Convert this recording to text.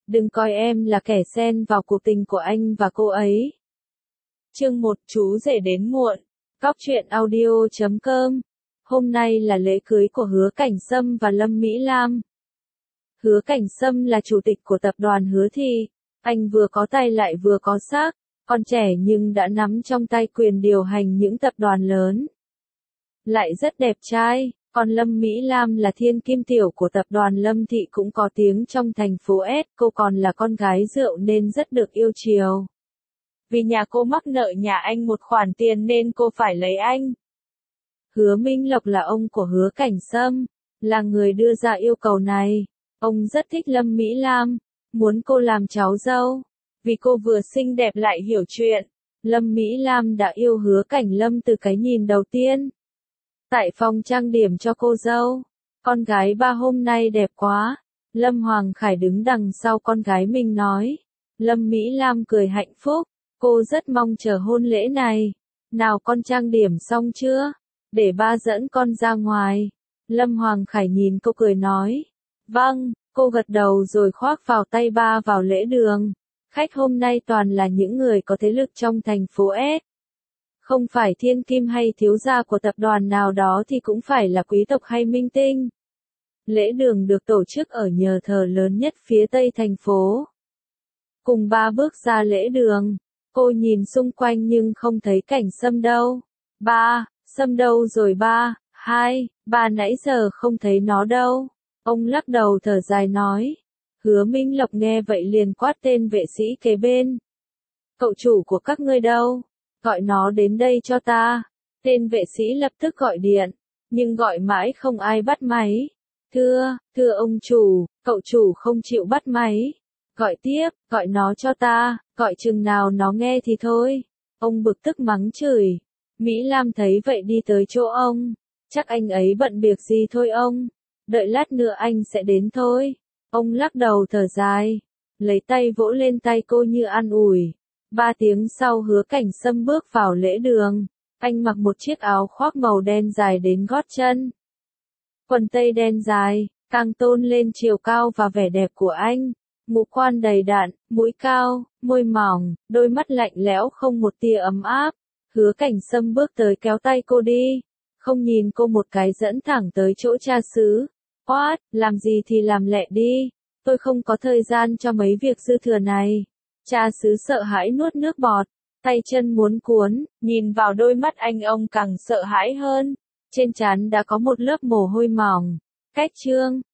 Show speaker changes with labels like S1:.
S1: đừng coi em là kẻ xen vào cuộc tình của anh và cô ấy. Chương 1 Chú rể đến muộn. Cóc truyện audio.com. Hôm nay là lễ cưới của Hứa Cảnh Sâm và Lâm Mỹ Lam. Hứa Cảnh Sâm là chủ tịch của tập đoàn Hứa Thị. Anh vừa có tay lại vừa có xác, còn trẻ nhưng đã nắm trong tay quyền điều hành những tập đoàn lớn. Lại rất đẹp trai, còn Lâm Mỹ Lam là thiên kim tiểu của tập đoàn Lâm Thị cũng có tiếng trong thành phố S. Cô còn là con gái rượu nên rất được yêu chiều. Vì nhà cô mắc nợ nhà anh một khoản tiền nên cô phải lấy anh. Hứa Minh Lộc là ông của Hứa Cảnh Sâm, là người đưa ra yêu cầu này. Ông rất thích Lâm Mỹ Lam, muốn cô làm cháu dâu. Vì cô vừa xinh đẹp lại hiểu chuyện, Lâm Mỹ Lam đã yêu Hứa Cảnh Lâm từ cái nhìn đầu tiên. Tại phòng trang điểm cho cô dâu, con gái ba hôm nay đẹp quá. Lâm Hoàng Khải đứng đằng sau con gái mình nói. Lâm Mỹ Lam cười hạnh phúc, cô rất mong chờ hôn lễ này. Nào con trang điểm xong chưa? Để ba dẫn con ra ngoài. Lâm Hoàng Khải nhìn cô cười nói. Vâng, cô gật đầu rồi khoác vào tay ba vào lễ đường. Khách hôm nay toàn là những người có thế lực trong thành phố S. Không phải thiên kim hay thiếu gia của tập đoàn nào đó thì cũng phải là quý tộc hay minh tinh. Lễ đường được tổ chức ở nhà thờ lớn nhất phía tây thành phố. Cùng ba bước ra lễ đường, cô nhìn xung quanh nhưng không thấy Cảnh Sâm đâu. Ba, Sâm đâu rồi ba? Ba nãy giờ không thấy nó đâu. Ông lắc đầu thở dài nói. Hứa Minh Lộc nghe vậy liền quát tên vệ sĩ kế bên. Cậu chủ của các ngươi đâu? Gọi nó đến đây cho ta. Tên vệ sĩ lập tức gọi điện, nhưng gọi mãi không ai bắt máy. Thưa ông chủ, cậu chủ không chịu bắt máy. Gọi tiếp, gọi nó cho ta, gọi chừng nào nó nghe thì thôi. Ông bực tức mắng chửi. Mỹ Lam thấy vậy đi tới chỗ ông. Chắc anh ấy bận việc gì thôi ông. Đợi lát nữa anh sẽ đến thôi. Ông lắc đầu thở dài, lấy tay vỗ lên tay cô như an ủi. 3 tiếng sau Hứa Cảnh Sâm bước vào lễ đường. Anh mặc một chiếc áo khoác màu đen dài đến gót chân. Quần tây đen dài, càng tôn lên chiều cao và vẻ đẹp của anh. Ngũ quan đầy đặn, mũi cao, môi mỏng, đôi mắt lạnh lẽo không một tia ấm áp. Hứa Cảnh Sâm bước tới kéo tay cô đi. Không nhìn cô một cái dẫn thẳng tới chỗ cha xứ. What, làm gì thì làm lẹ đi. Tôi không có thời gian cho mấy việc dư thừa này. Cha xứ sợ hãi nuốt nước bọt, tay chân muốn cuốn, nhìn vào đôi mắt anh ông càng sợ hãi hơn. Trên trán đã có một lớp mồ hôi mỏng. Cách trương,